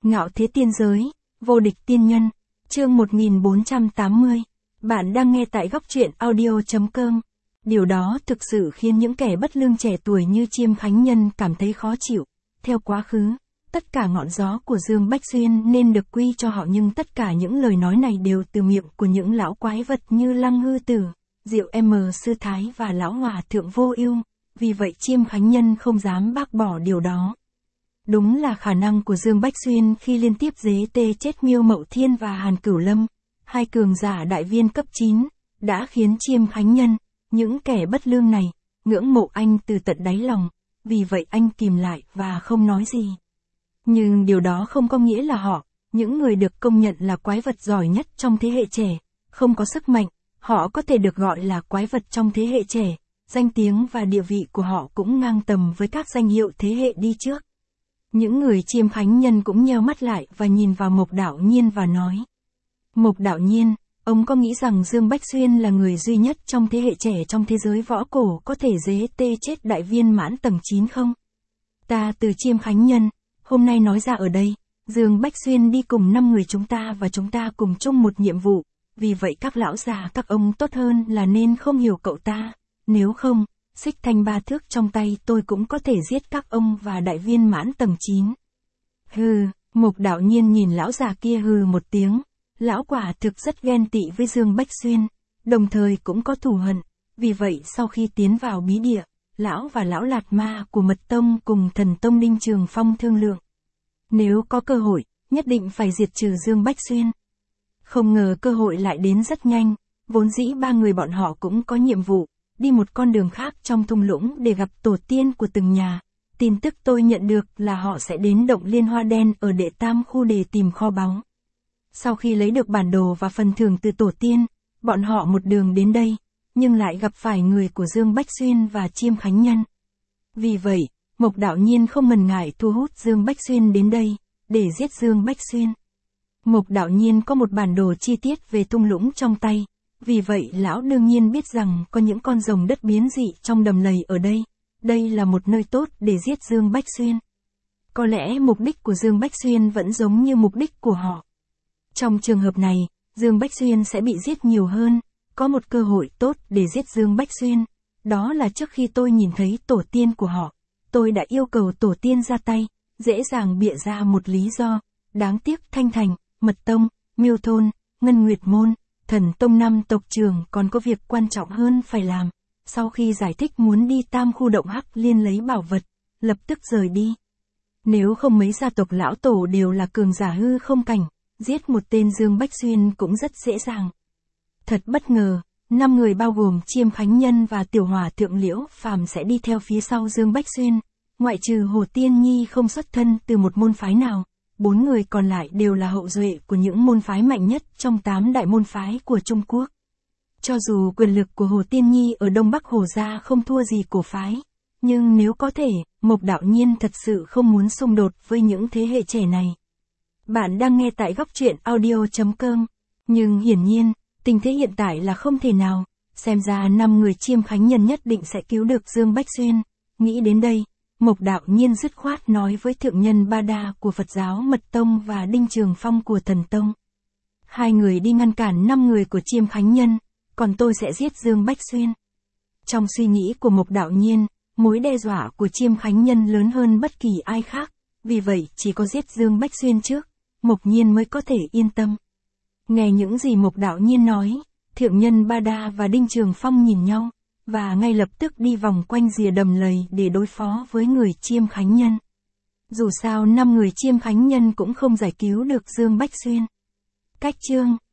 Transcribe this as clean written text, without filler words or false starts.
Ngạo thế tiên giới, vô địch tiên nhân, chương 1480. Bạn đang nghe tại góc truyện audio.com. Điều đó thực sự khiến những kẻ bất lương trẻ tuổi như Chiêm Khánh Nhân cảm thấy khó chịu. Theo quá khứ, tất cả ngọn gió của Dương Bách Xuyên nên được quy cho họ, nhưng tất cả những lời nói này đều từ miệng của những lão quái vật như Lăng Hư Tử, Diệu Sư Thái và lão Hòa Thượng Vô Ưu. Vì vậy Chiêm Khánh Nhân không dám bác bỏ điều đó. Đúng là khả năng của Dương Bách Xuyên khi liên tiếp dế tê chết Miêu Mậu Thiên và Hàn Cửu Lâm, hai cường giả đại viên cấp 9, đã khiến Chiêm Khánh Nhân, những kẻ bất lương này, ngưỡng mộ anh từ tận đáy lòng, vì vậy anh kìm lại và không nói gì. Nhưng điều đó không có nghĩa là họ, những người được công nhận là quái vật giỏi nhất trong thế hệ trẻ, không có sức mạnh, họ có thể được gọi là quái vật trong thế hệ trẻ, danh tiếng và địa vị của họ cũng ngang tầm với các danh hiệu thế hệ đi trước. Những người Chiêm Khánh Nhân cũng nheo mắt lại và nhìn vào Mộc Đạo Nhiên và nói. Mộc Đạo Nhiên, ông có nghĩ rằng Dương Bách Xuyên là người duy nhất trong thế hệ trẻ trong thế giới võ cổ có thể dế tê chết đại viên mãn tầng 9 không? Ta từ Chiêm Khánh Nhân, hôm nay nói ra ở đây, Dương Bách Xuyên đi cùng 5 người chúng ta và chúng ta cùng chung một nhiệm vụ, vì vậy các lão già các ông tốt hơn là nên không hiểu cậu ta, nếu không, xích thanh 3 thước trong tay tôi cũng có thể giết các ông và đại viên mãn tầng 9. Hừ, Mộc Đạo Nhiên nhìn lão già kia hừ một tiếng, lão quả thực rất ghen tị với Dương Bách Xuyên, đồng thời cũng có thù hận, vì vậy sau khi tiến vào bí địa, lão và lão Lạt Ma của Mật Tông cùng Thần Tông Ninh Trường Phong thương lượng. Nếu có cơ hội, nhất định phải diệt trừ Dương Bách Xuyên. Không ngờ cơ hội lại đến rất nhanh, vốn dĩ 3 người bọn họ cũng có nhiệm vụ, đi một con đường khác trong thung lũng để gặp tổ tiên của từng nhà. Tin tức tôi nhận được là họ sẽ đến động Liên Hoa Đen ở Đệ Tam khu để tìm kho báu. Sau khi lấy được bản đồ và phần thưởng từ tổ tiên, bọn họ một đường đến đây, nhưng lại gặp phải người của Dương Bách Xuyên và Chiêm Khánh Nhân. Vì vậy, Mộc Đạo Nhiên không ngần ngại thu hút Dương Bách Xuyên đến đây, để giết Dương Bách Xuyên. Mộc Đạo Nhiên có một bản đồ chi tiết về thung lũng trong tay, vì vậy lão đương nhiên biết rằng có những con rồng đất biến dị trong đầm lầy ở đây. Đây là một nơi tốt để giết Dương Bách Xuyên. Có lẽ mục đích của Dương Bách Xuyên vẫn giống như mục đích của họ. Trong trường hợp này, Dương Bách Xuyên sẽ bị giết nhiều hơn, có một cơ hội tốt để giết Dương Bách Xuyên. Đó là trước khi tôi nhìn thấy tổ tiên của họ, tôi đã yêu cầu tổ tiên ra tay, dễ dàng bịa ra một lý do. Đáng tiếc Thanh Thành, Mật Tông, Miêu Thôn, Ngân Nguyệt Môn, Thần Tông 5 tộc trưởng còn có việc quan trọng hơn phải làm. Sau khi giải thích muốn đi Tam khu động Hắc Liên lấy bảo vật, lập tức rời đi. Nếu không mấy gia tộc lão tổ đều là cường giả hư không cảnh, giết một tên Dương Bách Xuyên cũng rất dễ dàng. Thật bất ngờ, 5 người bao gồm Chiêm Khánh Nhân và Tiểu Hòa Thượng Liễu Phàm sẽ đi theo phía sau Dương Bách Xuyên, ngoại trừ Hồ Tiên Nhi không xuất thân từ một môn phái nào. 4 người còn lại đều là hậu duệ của những môn phái mạnh nhất trong 8 đại môn phái của Trung Quốc. Cho dù quyền lực của Hồ Tiên Nhi ở Đông Bắc Hồ gia không thua gì cổ phái, nhưng nếu có thể, Mộc Đạo Nhiên thật sự không muốn xung đột với những thế hệ trẻ này. Bạn đang nghe tại góc truyện audio.com, nhưng hiển nhiên, tình thế hiện tại là không thể nào, xem ra 5 người Chiêm Khánh Nhân nhất định sẽ cứu được Dương Bách Xuyên. Nghĩ đến đây, Mộc Đạo Nhiên dứt khoát nói với thượng nhân Ba Đa của Phật giáo Mật Tông và Đinh Trường Phong của Thần Tông. 2 người đi ngăn cản 5 người của Chiêm Khánh Nhân, còn tôi sẽ giết Dương Bách Xuyên. Trong suy nghĩ của Mộc Đạo Nhiên, mối đe dọa của Chiêm Khánh Nhân lớn hơn bất kỳ ai khác, vì vậy chỉ có giết Dương Bách Xuyên trước, Mộc Nhiên mới có thể yên tâm. Nghe những gì Mộc Đạo Nhiên nói, thượng nhân Ba Đa và Đinh Trường Phong nhìn nhau, và ngay lập tức đi vòng quanh rìa đầm lầy để đối phó với người Chiêm Khánh Nhân. Dù sao 5 người Chiêm Khánh Nhân cũng không giải cứu được Dương Bách Xuyên. Cách chương